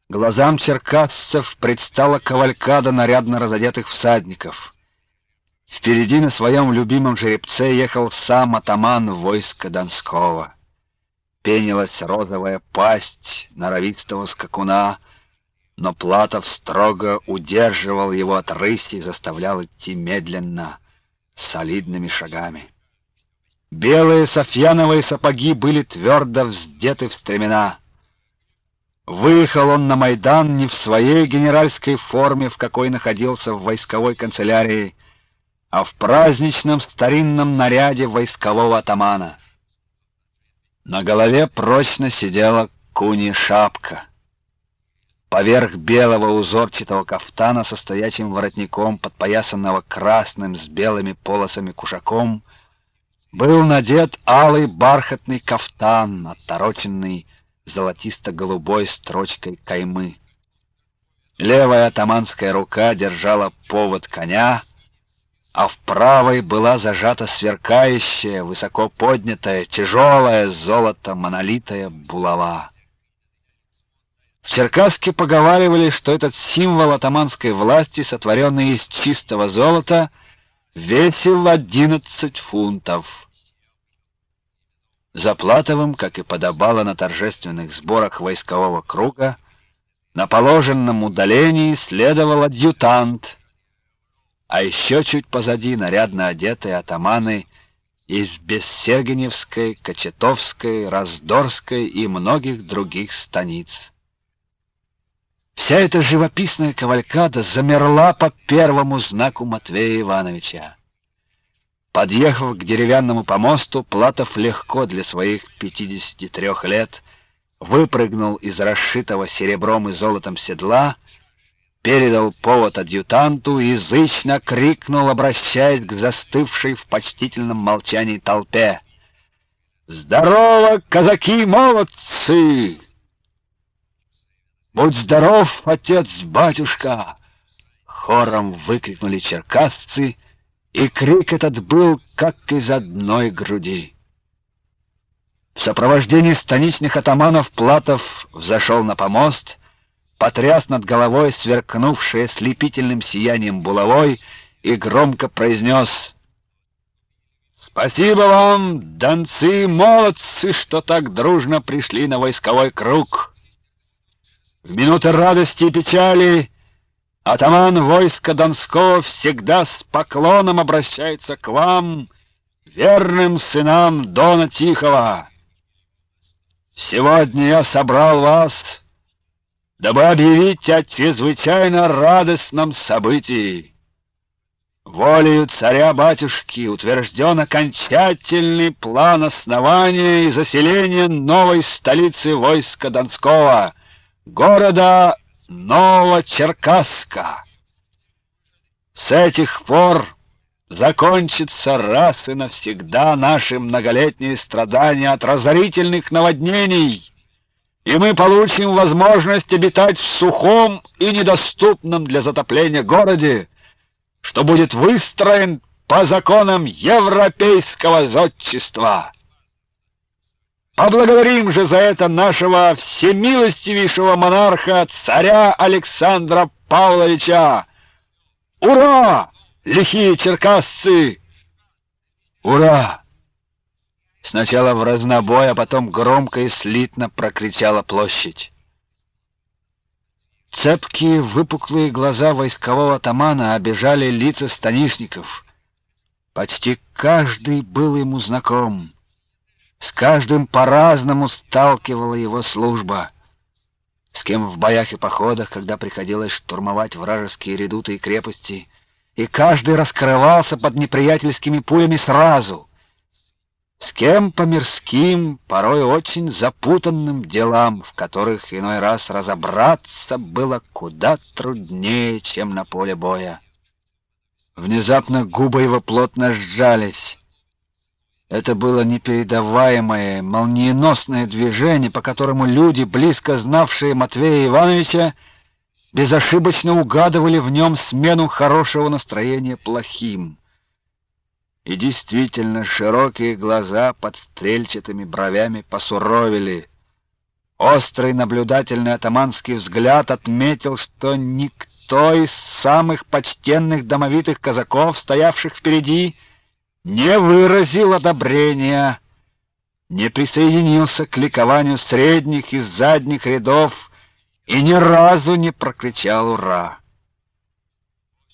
Глазам черкассцев предстала кавалькада нарядно разодетых всадников. Впереди на своем любимом жеребце ехал сам атаман войска Донского. Пенилась розовая пасть норовистого скакуна, но Платов строго удерживал его от рыси и заставлял идти медленно, солидными шагами. Белые софьяновые сапоги были твердо вздеты в стремена. Выехал он на Майдан не в своей генеральской форме, в какой находился в войсковой канцелярии, а в праздничном старинном наряде войскового атамана. На голове прочно сидела кунья шапка. Поверх белого узорчатого кафтана со стоячим воротником, подпоясанного красным с белыми полосами кушаком, был надет алый бархатный кафтан, оттороченный золотисто-голубой строчкой каймы. Левая атаманская рука держала повод коня, а в правой была зажата сверкающая, высоко поднятая, тяжелая золото монолитая булава. В Черкасске поговаривали, что этот символ атаманской власти, сотворенный из чистого золота, весил 11 фунтов. За Платовым, как и подобало на торжественных сборах войскового круга, на положенном удалении следовал адъютант, а еще чуть позади нарядно одетые атаманы из Бессергеневской, Кочетовской, Раздорской и многих других станиц. Вся эта живописная кавалькада замерла по первому знаку Матвея Ивановича. Подъехав к деревянному помосту, Платов легко для своих 53 лет выпрыгнул из расшитого серебром и золотом седла, передал повод адъютанту и язычно крикнул, обращаясь к застывшей в почтительном молчании толпе: «Здорово, казаки-молодцы!» «Будь здоров, отец-батюшка!» — хором выкрикнули черкасцы, и крик этот был как из одной груди. В сопровождении станичных атаманов Платов взошел на помост, потряс над головой сверкнувшей ослепительным сиянием булавой и громко произнес: «Спасибо вам, донцы-молодцы, что так дружно пришли на войсковой круг. В минуты радости и печали атаман войска Донского всегда с поклоном обращается к вам, верным сынам Дона Тихого. Сегодня я собрал вас, дабы объявить о чрезвычайно радостном событии. Волею царя-батюшки утвержден окончательный план основания и заселения новой столицы войска Донского, города Новочеркасска. С этих пор закончится раз и навсегда наши многолетние страдания от разорительных наводнений, и мы получим возможность обитать в сухом и недоступном для затопления городе, что будет выстроен по законам европейского зодчества. Поблагодарим же за это нашего всемилостивейшего монарха, царя Александра Павловича! Ура, лихие черкасцы! Ура! Сначала в разнобой, а потом громко и слитно прокричала площадь. Цепкие выпуклые глаза войскового атамана обежали лица станишников. Почти каждый был ему знаком. С каждым по-разному сталкивала его служба. С кем в боях и походах, когда приходилось штурмовать вражеские редуты и крепости, и каждый раскрывался под неприятельскими пулями сразу. С кем по мирским, порой очень запутанным делам, в которых иной раз разобраться было куда труднее, чем на поле боя. Внезапно губы его плотно сжались. Это было непередаваемое, молниеносное движение, по которому люди, близко знавшие Матвея Ивановича, безошибочно угадывали в нем смену хорошего настроения плохим. И действительно, широкие глаза под стрельчатыми бровями посуровили. Острый наблюдательный атаманский взгляд отметил, что никто из самых почтенных домовитых казаков, стоявших впереди, не выразил одобрения, не присоединился к ликованию средних и задних рядов и ни разу не прокричал «Ура!».